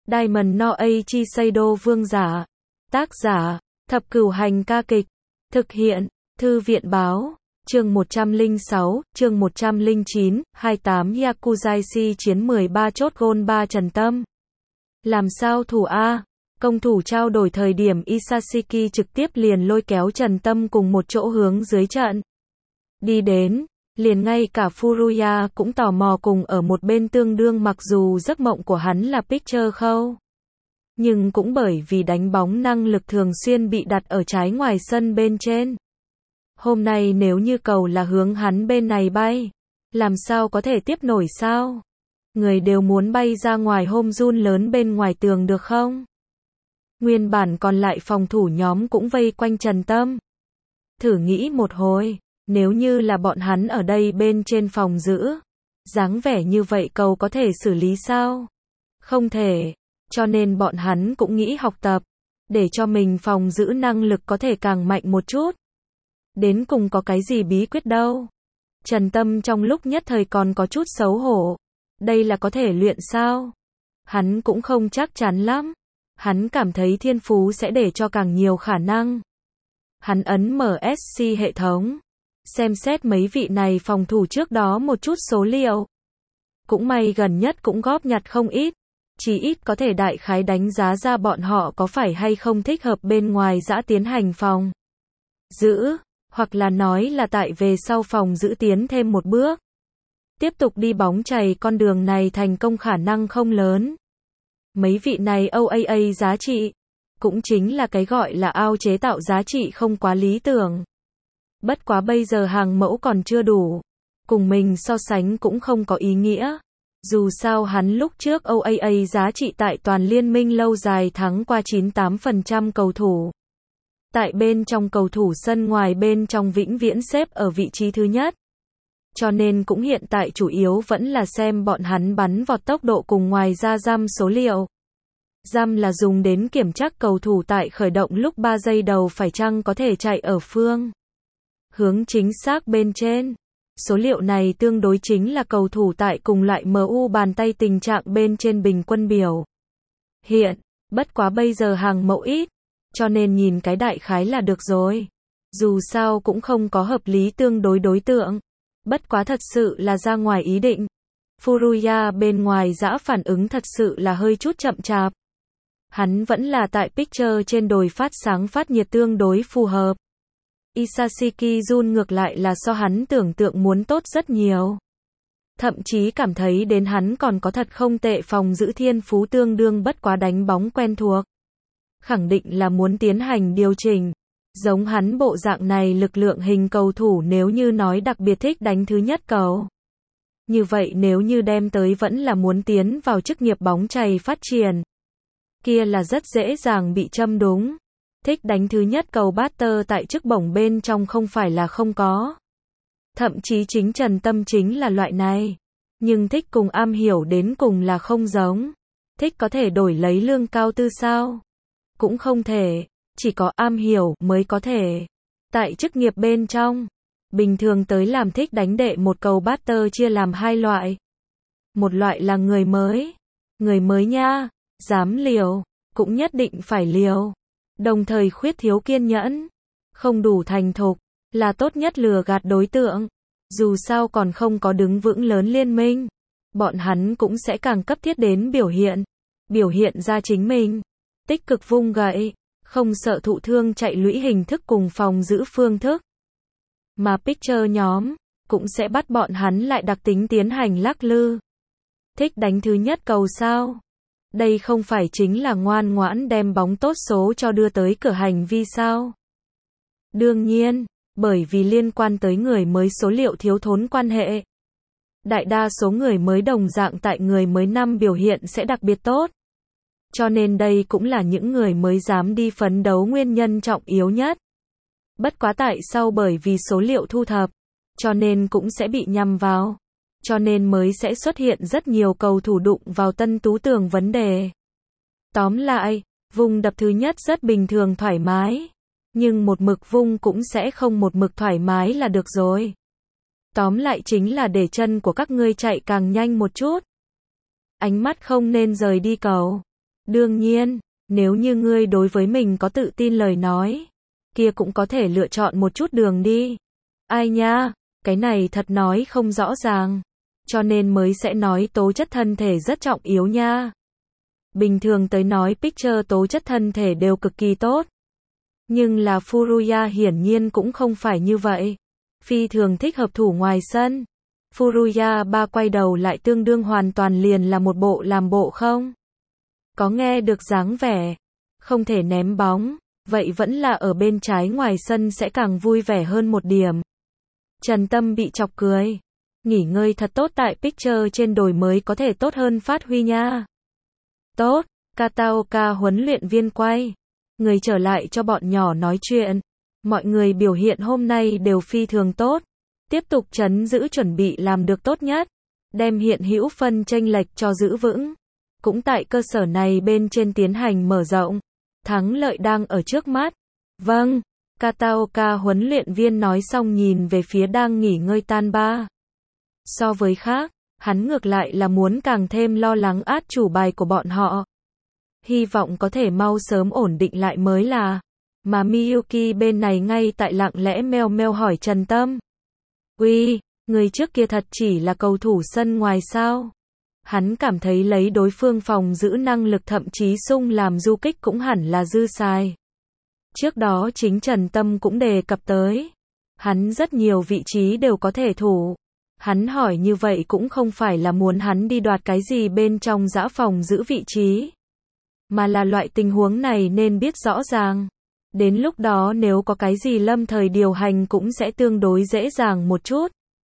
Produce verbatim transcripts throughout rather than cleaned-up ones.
Diamond no Eiichi Seido vương giả. Tác giả, Thập Cửu Hành ca kịch. Thực hiện, Thư viện báo. Chương một trăm lẻ sáu, chương một trăm lẻ chín, hai mươi tám Yakuzaishi chiến mười ba chốt gôn ba Trần Tâm. Làm sao thủ A? Công thủ trao đổi thời điểm Isashiki trực tiếp liền lôi kéo Trần Tâm cùng một chỗ hướng dưới trận. Đi đến, liền ngay cả Furuya cũng tò mò cùng ở một bên tương đương, mặc dù giấc mộng của hắn là pitcher khâu. Nhưng cũng bởi vì đánh bóng năng lực thường xuyên bị đặt ở trái ngoài sân bên trên. Hôm nay nếu như cầu là hướng hắn bên này bay, làm sao có thể tiếp nổi sao? Người đều muốn bay ra ngoài hôm run lớn bên ngoài tường được không? Nguyên bản còn lại phòng thủ nhóm cũng vây quanh Trần Tâm. Thử nghĩ một hồi, nếu như là bọn hắn ở đây bên trên phòng giữ, dáng vẻ như vậy cầu có thể xử lý sao? Không thể, cho nên bọn hắn cũng nghĩ học tập, để cho mình phòng giữ năng lực có thể càng mạnh một chút. Đến cùng có cái gì bí quyết đâu? Trần Tâm trong lúc nhất thời còn có chút xấu hổ. Đây là có thể luyện sao? Hắn cũng không chắc chắn lắm. Hắn cảm thấy thiên phú sẽ để cho càng nhiều khả năng. Hắn ấn em ét xê hệ thống, xem xét mấy vị này phòng thủ trước đó một chút số liệu. Cũng may gần nhất cũng góp nhặt không ít. Chỉ ít có thể đại khái đánh giá ra bọn họ có phải hay không thích hợp bên ngoài giã tiến hành phòng giữ, hoặc là nói là tại về sau phòng giữ tiến thêm một bước. Tiếp tục đi bóng chày con đường này thành công khả năng không lớn. Mấy vị này o a a giá trị, cũng chính là cái gọi là ao chế tạo giá trị không quá lý tưởng. Bất quá bây giờ hàng mẫu còn chưa đủ, cùng mình so sánh cũng không có ý nghĩa. Dù sao hắn lúc trước o a a giá trị tại toàn liên minh lâu dài thắng qua chín mươi tám phần trăm cầu thủ. Tại bên trong cầu thủ sân ngoài bên trong vĩnh viễn xếp ở vị trí thứ nhất. Cho nên cũng hiện tại chủ yếu vẫn là xem bọn hắn bắn vọt tốc độ cùng ngoài ra giam số liệu. Giam là dùng đến kiểm tra cầu thủ tại khởi động lúc ba giây đầu phải chăng có thể chạy ở phương hướng chính xác bên trên. Số liệu này tương đối chính là cầu thủ tại cùng loại em u bàn tay tình trạng bên trên bình quân biểu hiện. Bất quá bây giờ hàng mẫu ít, cho nên nhìn cái đại khái là được rồi. Dù sao cũng không có hợp lý tương đối đối tượng. Bất quá thật sự là ra ngoài ý định. Furuya bên ngoài giã phản ứng thật sự là hơi chút chậm chạp. Hắn vẫn là tại pitcher trên đồi phát sáng phát nhiệt tương đối phù hợp. Isashiki Jun ngược lại là so hắn tưởng tượng muốn tốt rất nhiều. Thậm chí cảm thấy đến hắn còn có thật không tệ phòng giữ thiên phú tương đương, bất quá đánh bóng quen thuộc. Khẳng định là muốn tiến hành điều chỉnh. Giống hắn bộ dạng này lực lượng hình cầu thủ nếu như nói đặc biệt thích đánh thứ nhất cầu. Như vậy nếu như đem tới vẫn là muốn tiến vào chức nghiệp bóng chày phát triển. Kia là rất dễ dàng bị châm đúng. Thích đánh thứ nhất cầu batter tại chức bổng bên trong không phải là không có. Thậm chí chính Trần Tâm chính là loại này. Nhưng thích cùng am hiểu đến cùng là không giống. Thích có thể đổi lấy lương cao tư sao? Cũng không thể. Chỉ có am hiểu mới có thể. Tại chức nghiệp bên trong, bình thường tới làm thích đánh đệ một cầu batter chia làm hai loại. Một loại là người mới. Người mới nha, dám liều, cũng nhất định phải liều. Đồng thời khuyết thiếu kiên nhẫn, không đủ thành thục, là tốt nhất lừa gạt đối tượng. Dù sao còn không có đứng vững lớn liên minh, bọn hắn cũng sẽ càng cấp thiết đến biểu hiện. Biểu hiện ra chính mình. Tích cực vung gậy. Không sợ thụ thương chạy lũy hình thức cùng phòng giữ phương thức. Mà pitcher nhóm, cũng sẽ bắt bọn hắn lại đặc tính tiến hành lắc lư. Thích đánh thứ nhất cầu sao? Đây không phải chính là ngoan ngoãn đem bóng tốt số cho đưa tới cửa hành vi sao? Đương nhiên, bởi vì liên quan tới người mới số liệu thiếu thốn quan hệ. Đại đa số người mới đồng dạng tại người mới năm biểu hiện sẽ đặc biệt tốt. Cho nên đây cũng là những người mới dám đi phấn đấu nguyên nhân trọng yếu nhất. Bất quá tại sau bởi vì số liệu thu thập, cho nên cũng sẽ bị nhằm vào. Cho nên mới sẽ xuất hiện rất nhiều cầu thủ đụng vào Tân Tú Tường vấn đề. Tóm lại, vùng đập thứ nhất rất bình thường thoải mái. Nhưng một mực vung cũng sẽ không một mực thoải mái là được rồi. Tóm lại chính là để chân của các ngươi chạy càng nhanh một chút. Ánh mắt không nên rời đi cầu. Đương nhiên, nếu như ngươi đối với mình có tự tin lời nói, kia cũng có thể lựa chọn một chút đường đi. Ai nha, cái này thật nói không rõ ràng, cho nên mới sẽ nói tố chất thân thể rất trọng yếu nha. Bình thường tới nói Picture tố chất thân thể đều cực kỳ tốt. Nhưng là Furuya hiển nhiên cũng không phải như vậy. Phi thường thích hợp thủ ngoài sân. Furuya ba quay đầu lại tương đương hoàn toàn liền là một bộ làm bộ không. Có nghe được dáng vẻ. Không thể ném bóng. Vậy vẫn là ở bên trái ngoài sân sẽ càng vui vẻ hơn một điểm. Trần Tâm bị chọc cười. Nghỉ ngơi thật tốt tại Picture trên đồi mới có thể tốt hơn phát huy nha. Tốt, Kataoka huấn luyện viên quay. Người trở lại cho bọn nhỏ nói chuyện. Mọi người biểu hiện hôm nay đều phi thường tốt. Tiếp tục trấn giữ chuẩn bị làm được tốt nhất. Đem hiện hữu phân chênh lệch cho giữ vững. Cũng tại cơ sở này bên trên tiến hành mở rộng. Thắng lợi đang ở trước mắt. Vâng, Kataoka huấn luyện viên nói xong nhìn về phía đang nghỉ ngơi Tanba. So với khác, hắn ngược lại là muốn càng thêm lo lắng át chủ bài của bọn họ. Hy vọng có thể mau sớm ổn định lại mới là. Mà Miyuki bên này ngay tại lặng lẽ meo meo hỏi Trần Tâm. Uy, người trước kia thật chỉ là cầu thủ sân ngoài sao? Hắn cảm thấy lấy đối phương phòng giữ năng lực thậm chí sung làm du kích cũng hẳn là dư xài. Trước đó chính Trần Tâm cũng đề cập tới. Hắn rất nhiều vị trí đều có thể thủ. Hắn hỏi như vậy cũng không phải là muốn hắn đi đoạt cái gì bên trong dã phòng giữ vị trí. Mà là loại tình huống này nên biết rõ ràng. Đến lúc đó nếu có cái gì lâm thời điều hành cũng sẽ tương đối dễ dàng một chút.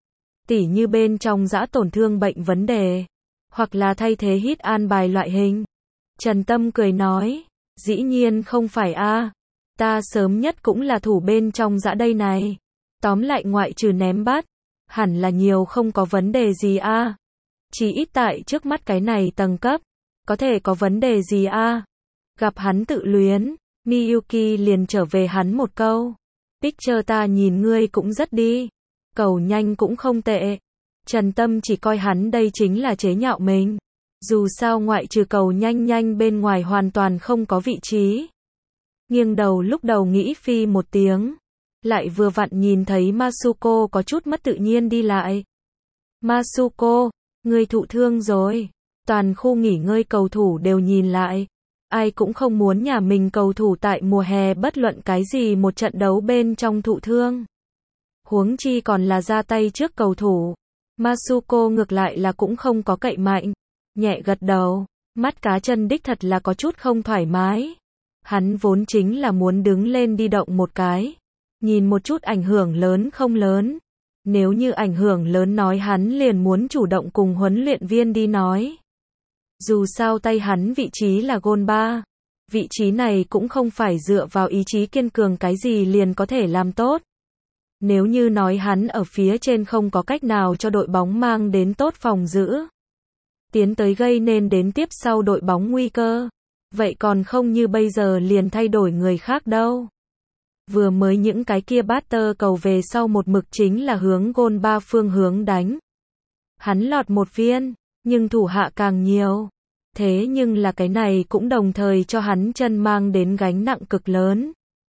Tỉ như bên trong dã tổn thương bệnh vấn đề. Hoặc là thay thế hit an bài loại hình. Trần Tâm cười nói. Dĩ nhiên không phải a, ta sớm nhất cũng là thủ bên trong dã đây này. Tóm lại ngoại trừ ném bắt. Hẳn là nhiều không có vấn đề gì a. Chỉ ít tại trước mắt cái này tầng cấp. Có thể có vấn đề gì a. Gặp hắn tự luyến. Miyuki liền trở về hắn một câu. Picture ta nhìn ngươi cũng rất đi. Cầu nhanh cũng không tệ. Trần Tâm chỉ coi hắn đây chính là chế nhạo mình. Dù sao ngoại trừ cầu nhanh nhanh bên ngoài hoàn toàn không có vị trí. Nghiêng đầu lúc đầu nghĩ phi một tiếng. Lại vừa vặn nhìn thấy Masuko có chút mất tự nhiên đi lại. Masuko, ngươi thụ thương rồi. Toàn khu nghỉ ngơi cầu thủ đều nhìn lại. Ai cũng không muốn nhà mình cầu thủ tại mùa hè bất luận cái gì một trận đấu bên trong thụ thương. Huống chi còn là ra tay trước cầu thủ. Masuko ngược lại là cũng không có cậy mạnh. Nhẹ gật đầu. Mắt cá chân đích thật là có chút không thoải mái. Hắn vốn chính là muốn đứng lên đi động một cái. Nhìn một chút ảnh hưởng lớn không lớn. Nếu như ảnh hưởng lớn nói hắn liền muốn chủ động cùng huấn luyện viên đi nói. Dù sao tay hắn vị trí là gôn ba. Vị trí này cũng không phải dựa vào ý chí kiên cường cái gì liền có thể làm tốt. Nếu như nói hắn ở phía trên không có cách nào cho đội bóng mang đến tốt phòng giữ. Tiến tới gây nên đến tiếp sau đội bóng nguy cơ. Vậy còn không như bây giờ liền thay đổi người khác đâu. Vừa mới những cái kia batter cầu về sau một mực chính là hướng gôn ba phương hướng đánh. Hắn lọt một viên, nhưng thủ hạ càng nhiều. Thế nhưng là cái này cũng đồng thời cho hắn chân mang đến gánh nặng cực lớn.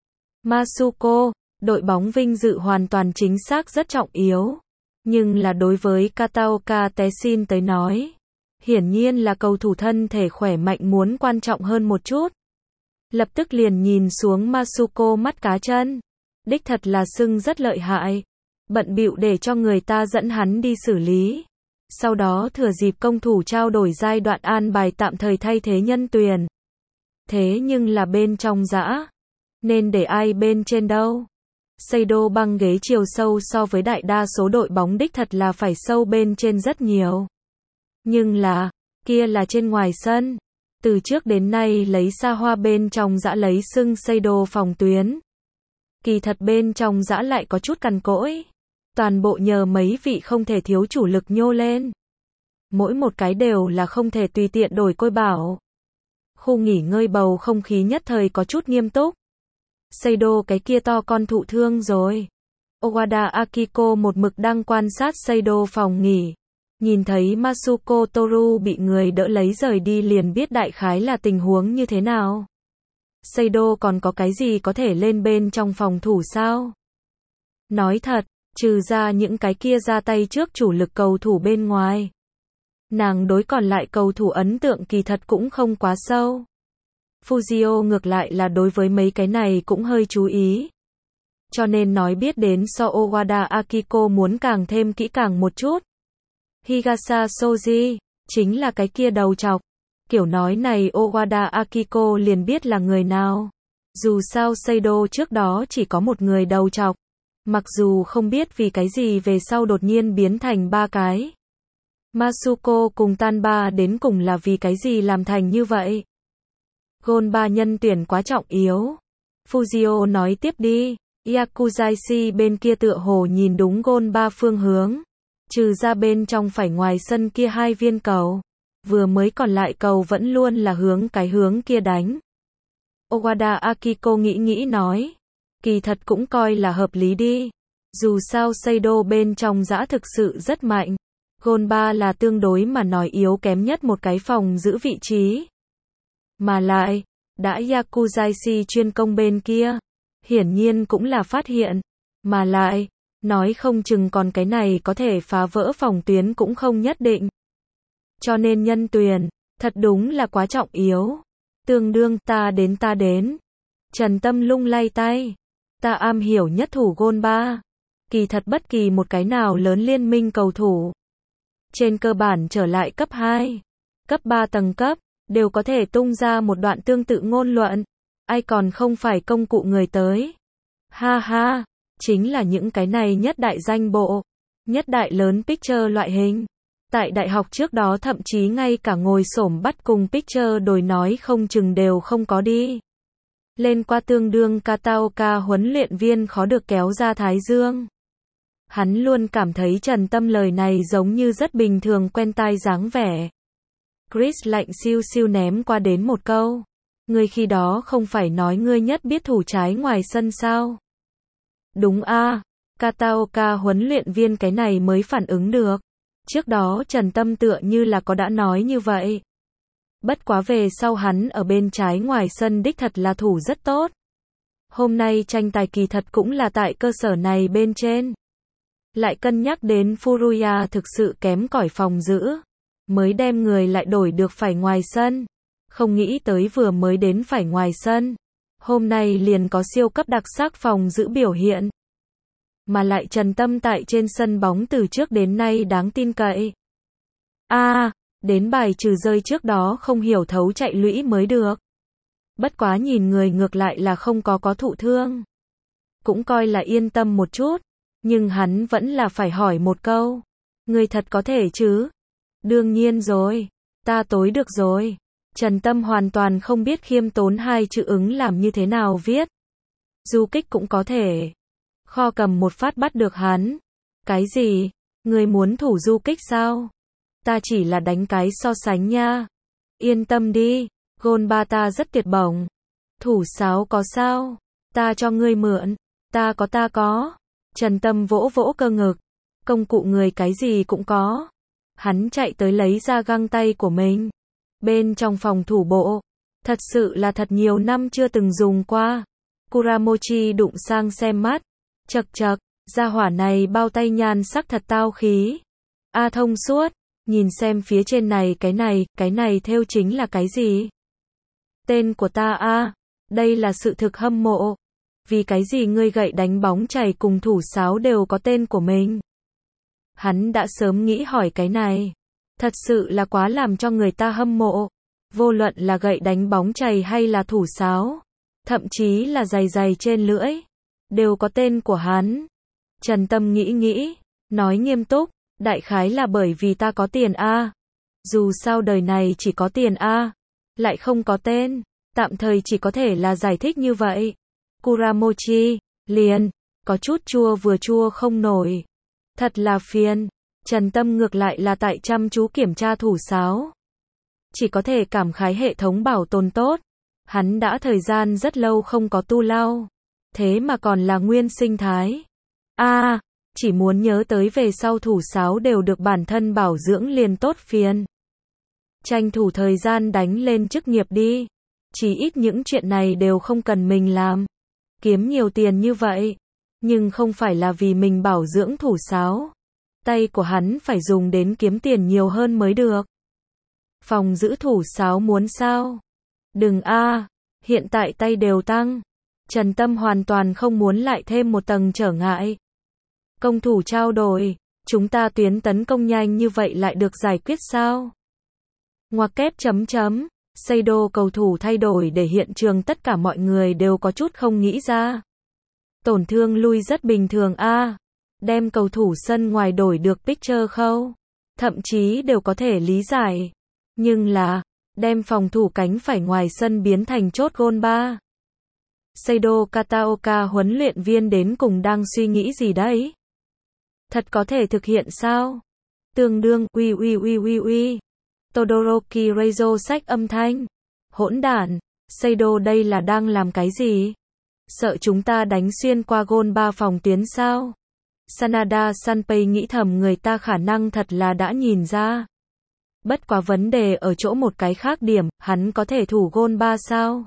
Masuko, đội bóng vinh dự hoàn toàn chính xác rất trọng yếu. Nhưng là đối với Kataoka Tessin tới nói. Hiển nhiên là cầu thủ thân thể khỏe mạnh muốn quan trọng hơn một chút. Lập tức liền nhìn xuống Masuko mắt cá chân. Đích thật là sưng rất lợi hại. Bận bịu để cho người ta dẫn hắn đi xử lý. Sau đó thừa dịp công thủ trao đổi giai đoạn an bài tạm thời thay thế nhân tuyển. Thế nhưng là bên trong dã. Nên để ai bên trên đâu. Seido băng ghế chiều sâu so với đại đa số đội bóng đích thật là phải sâu bên trên rất nhiều. Nhưng là, kia là trên ngoài sân. Từ trước đến nay lấy xa hoa bên trong dã lấy sưng Seido phòng tuyến. Kỳ thật bên trong dã lại có chút cằn cỗi. Toàn bộ nhờ mấy vị không thể thiếu chủ lực nhô lên. Mỗi một cái đều là không thể tùy tiện đổi côi bảo. Khu nghỉ ngơi bầu không khí nhất thời có chút nghiêm túc. Seido cái kia to con thụ thương rồi. Owada Akiko một mực đang quan sát Seido phòng nghỉ. Nhìn thấy Masuko Toru bị người đỡ lấy rời đi liền biết đại khái là tình huống như thế nào. Seido còn có cái gì có thể lên bên trong phòng thủ sao? Nói thật, trừ ra những cái kia ra tay trước chủ lực cầu thủ bên ngoài. Nàng đối còn lại cầu thủ ấn tượng kỳ thật cũng không quá sâu. Fujio ngược lại là đối với mấy cái này cũng hơi chú ý. Cho nên nói biết đến so Owada Akiko muốn càng thêm kỹ càng một chút. Higasa Shoji, chính là cái kia đầu trọc. Kiểu nói này Owada Akiko liền biết là người nào. Dù sao Seido trước đó chỉ có một người đầu trọc. Mặc dù không biết vì cái gì về sau đột nhiên biến thành ba cái. Masuko cùng Tanba đến cùng là vì cái gì làm thành như vậy. Gôn ba nhân tuyển quá trọng yếu. Fujio nói tiếp đi. Yakuzaishi bên kia tựa hồ nhìn đúng gôn ba phương hướng. Trừ ra bên trong phải ngoài sân kia hai viên cầu. Vừa mới còn lại cầu vẫn luôn là hướng cái hướng kia đánh. Owada Akiko nghĩ nghĩ nói. Kỳ thật cũng coi là hợp lý đi. Dù sao Seido bên trong dã thực sự rất mạnh. Gôn ba là tương đối mà nói yếu kém nhất một cái phòng giữ vị trí. Mà lại, đã Yakuzaishi chuyên công bên kia. Hiển nhiên cũng là phát hiện. Mà lại, nói không chừng còn cái này có thể phá vỡ phòng tuyến cũng không nhất định. Cho nên nhân tuyển, thật đúng là quá trọng yếu. Tương đương ta đến ta đến. Trần Tâm lung lay tay. Ta am hiểu nhất thủ gôn ba. Kỳ thật bất kỳ một cái nào lớn liên minh cầu thủ. Trên cơ bản trở lại cấp hai, cấp ba tầng cấp, đều có thể tung ra một đoạn tương tự ngôn luận. Ai còn không phải công cụ người tới. Ha ha, chính là những cái này nhất đại danh bộ, nhất đại lớn picture loại hình. Tại đại học trước đó thậm chí ngay cả ngồi xổm bắt cùng picture đồi nói không chừng đều không có đi. Lên qua tương đương Kataoka huấn luyện viên khó được kéo ra thái dương. Hắn luôn cảm thấy Trần Tâm lời này giống như rất bình thường quen tai dáng vẻ. Chris lạnh siêu siêu ném qua đến một câu. Ngươi khi đó không phải nói ngươi nhất biết thủ trái ngoài sân sao? Đúng a, Kataoka huấn luyện viên cái này mới phản ứng được. Trước đó Trần Tâm tựa như là có đã nói như vậy. Bất quá về sau hắn ở bên trái ngoài sân đích thật là thủ rất tốt. Hôm nay tranh tài kỳ thật cũng là tại cơ sở này bên trên. Lại cân nhắc đến Furuya thực sự kém cỏi phòng giữ. Mới đem người lại đổi được phải ngoài sân. Không nghĩ tới vừa mới đến phải ngoài sân. Hôm nay liền có siêu cấp đặc sắc phòng giữ biểu hiện. Mà lại Trần Tâm tại trên sân bóng từ trước đến nay đáng tin cậy. A, à, đến bài trừ rơi trước đó không hiểu thấu chạy lũy mới được. Bất quá nhìn người ngược lại là không có có thụ thương. Cũng coi là yên tâm một chút. Nhưng hắn vẫn là phải hỏi một câu. Người thật có thể chứ? Đương nhiên rồi. Ta tối được rồi. Trần Tâm hoàn toàn không biết khiêm tốn hai chữ ứng làm như thế nào viết. Du kích cũng có thể. Kho cầm một phát bắt được hắn. Cái gì? Người muốn thủ du kích sao? Ta chỉ là đánh cái so sánh nha. Yên tâm đi. Gôn ba ta rất tuyệt bổng. Thủ sáo có sao? Ta cho ngươi mượn. Ta có ta có. Trần Tâm vỗ vỗ cơ ngực. Công cụ người cái gì cũng có. Hắn chạy tới lấy ra găng tay của mình. Bên trong phòng thủ bộ. Thật sự là thật nhiều năm chưa từng dùng qua. Kuramochi đụng sang xem mắt. Chật chật, gia hỏa này bao tay nhan sắc thật tao khí. A thông suốt. Nhìn xem phía trên này cái này, cái này thêu chính là cái gì? Tên của ta a, à, đây là sự thực hâm mộ. Vì cái gì ngươi gậy đánh bóng chày cùng thủ sáo đều có tên của mình? Hắn đã sớm nghĩ hỏi cái này. Thật sự là quá làm cho người ta hâm mộ. Vô luận là gậy đánh bóng chày hay là thủ sáo. Thậm chí là giày giày trên lưỡi. Đều có tên của hắn. Trần Tâm nghĩ nghĩ. Nói nghiêm túc. Đại khái là bởi vì ta có tiền a. Dù sao đời này chỉ có tiền a. Lại không có tên. Tạm thời chỉ có thể là giải thích như vậy. Kuramochi, liền, có chút chua vừa chua không nổi. Thật là phiền. Trần Tâm ngược lại là tại chăm chú kiểm tra thủ sáo. Chỉ có thể cảm khái hệ thống bảo tồn tốt. Hắn đã thời gian rất lâu không có tu lau. Thế mà còn là nguyên sinh thái. A, à, chỉ muốn nhớ tới về sau thủ sáo đều được bản thân bảo dưỡng liền tốt phiền. Tranh thủ thời gian đánh lên chức nghiệp đi. Chỉ ít những chuyện này đều không cần mình làm. Kiếm nhiều tiền như vậy, nhưng không phải là vì mình bảo dưỡng thủ sáo. Tay của hắn phải dùng đến kiếm tiền nhiều hơn mới được. Phòng giữ thủ sáo muốn sao? Đừng a, hiện tại tay đều tăng. Trần Tâm hoàn toàn không muốn lại thêm một tầng trở ngại. Công thủ trao đổi, chúng ta tuyến tấn công nhanh như vậy lại được giải quyết sao? Ngoặc kép chấm chấm, Seido cầu thủ thay đổi để hiện trường tất cả mọi người đều có chút không nghĩ ra. Tổn thương lui rất bình thường a, đem cầu thủ sân ngoài đổi được picture khâu, thậm chí đều có thể lý giải. Nhưng là, đem phòng thủ cánh phải ngoài sân biến thành chốt gôn ba. Seido Kataoka huấn luyện viên đến cùng đang suy nghĩ gì đấy? Thật có thể thực hiện sao? Tương đương, uy uy uy uy uy. Todoroki Reizo sách âm thanh. Hỗn đản, Seido đây là đang làm cái gì? Sợ chúng ta đánh xuyên qua gôn ba phòng tuyến sao? Sanada Sanpei nghĩ thầm người ta khả năng thật là đã nhìn ra. Bất quá vấn đề ở chỗ một cái khác điểm, hắn có thể thủ gôn ba sao?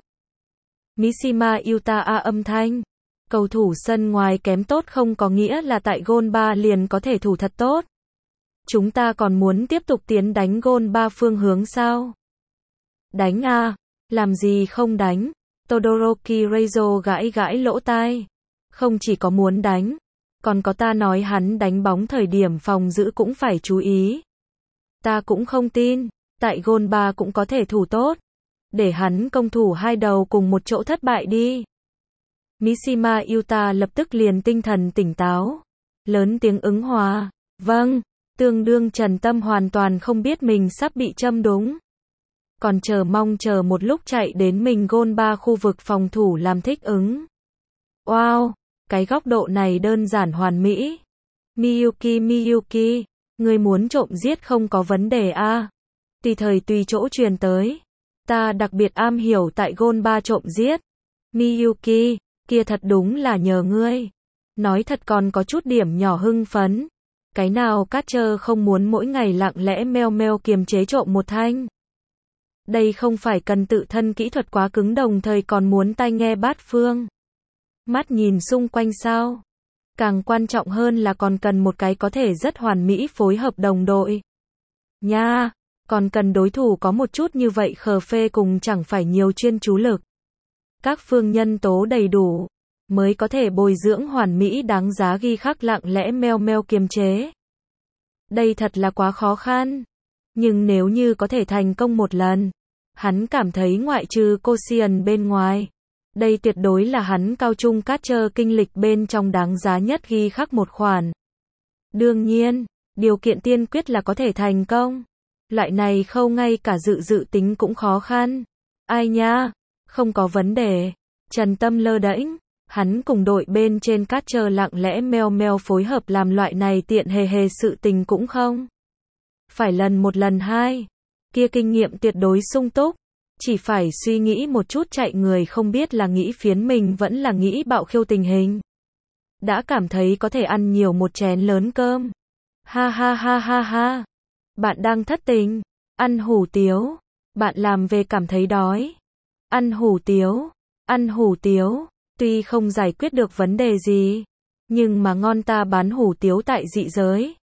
Mishima Yuta A âm thanh. Cầu thủ sân ngoài kém tốt không có nghĩa là tại gôn ba liền có thể thủ thật tốt. Chúng ta còn muốn tiếp tục tiến đánh gôn ba phương hướng sao? Đánh a, làm gì không đánh? Todoroki Reizo gãi gãi lỗ tai. Không chỉ có muốn đánh, còn có ta nói hắn đánh bóng thời điểm phòng giữ cũng phải chú ý. Ta cũng không tin, tại gôn ba cũng có thể thủ tốt. Để hắn công thủ hai đầu cùng một chỗ thất bại đi. Mishima Yuta lập tức liền tinh thần tỉnh táo. Lớn tiếng ứng hòa. Vâng, tương đương Trần Tâm hoàn toàn không biết mình sắp bị châm đúng. Còn chờ mong chờ một lúc chạy đến mình gôn ba khu vực phòng thủ làm thích ứng. Wow, cái góc độ này đơn giản hoàn mỹ. Miyuki Miyuki, người muốn trộm giết không có vấn đề a. À? Tùy thời tùy chỗ truyền tới. Ta đặc biệt am hiểu tại gôn ba trộm giết. Miyuki, kia thật đúng là nhờ ngươi. Nói thật còn có chút điểm nhỏ hưng phấn. Cái nào catcher không muốn mỗi ngày lặng lẽ meo meo kiềm chế trộm một thanh. Đây không phải cần tự thân kỹ thuật quá cứng đồng thời còn muốn tai nghe bát phương. Mắt nhìn xung quanh sao. Càng quan trọng hơn là còn cần một cái có thể rất hoàn mỹ phối hợp đồng đội. Nha, còn cần đối thủ có một chút như vậy khờ phê cùng chẳng phải nhiều chuyên chú lực. Các phương nhân tố đầy đủ, mới có thể bồi dưỡng hoàn mỹ đáng giá ghi khắc lặng lẽ meo meo kiềm chế. Đây thật là quá khó khăn. Nhưng nếu như có thể thành công một lần, hắn cảm thấy ngoại trừ Kossian bên ngoài, đây tuyệt đối là hắn cao trung catcher kinh lịch bên trong đáng giá nhất ghi khắc một khoản. Đương nhiên, điều kiện tiên quyết là có thể thành công. Loại này khâu ngay cả dự dự tính cũng khó khăn. Ai nha, không có vấn đề. Trần Tâm lơ đễnh, hắn cùng đội bên trên catcher lặng lẽ meo meo phối hợp làm loại này tiện hề hề sự tình cũng không. Phải lần một lần hai, kia kinh nghiệm tuyệt đối sung túc. Chỉ phải suy nghĩ một chút chạy người không biết là nghĩ phiến mình vẫn là nghĩ bạo khiêu tình hình. Đã cảm thấy có thể ăn nhiều một chén lớn cơm. Ha ha ha ha ha. Bạn đang thất tình. Ăn hủ tiếu. Bạn làm về cảm thấy đói. Ăn hủ tiếu. Ăn hủ tiếu. Tuy không giải quyết được vấn đề gì. Nhưng mà ngon ta bán hủ tiếu tại dị giới.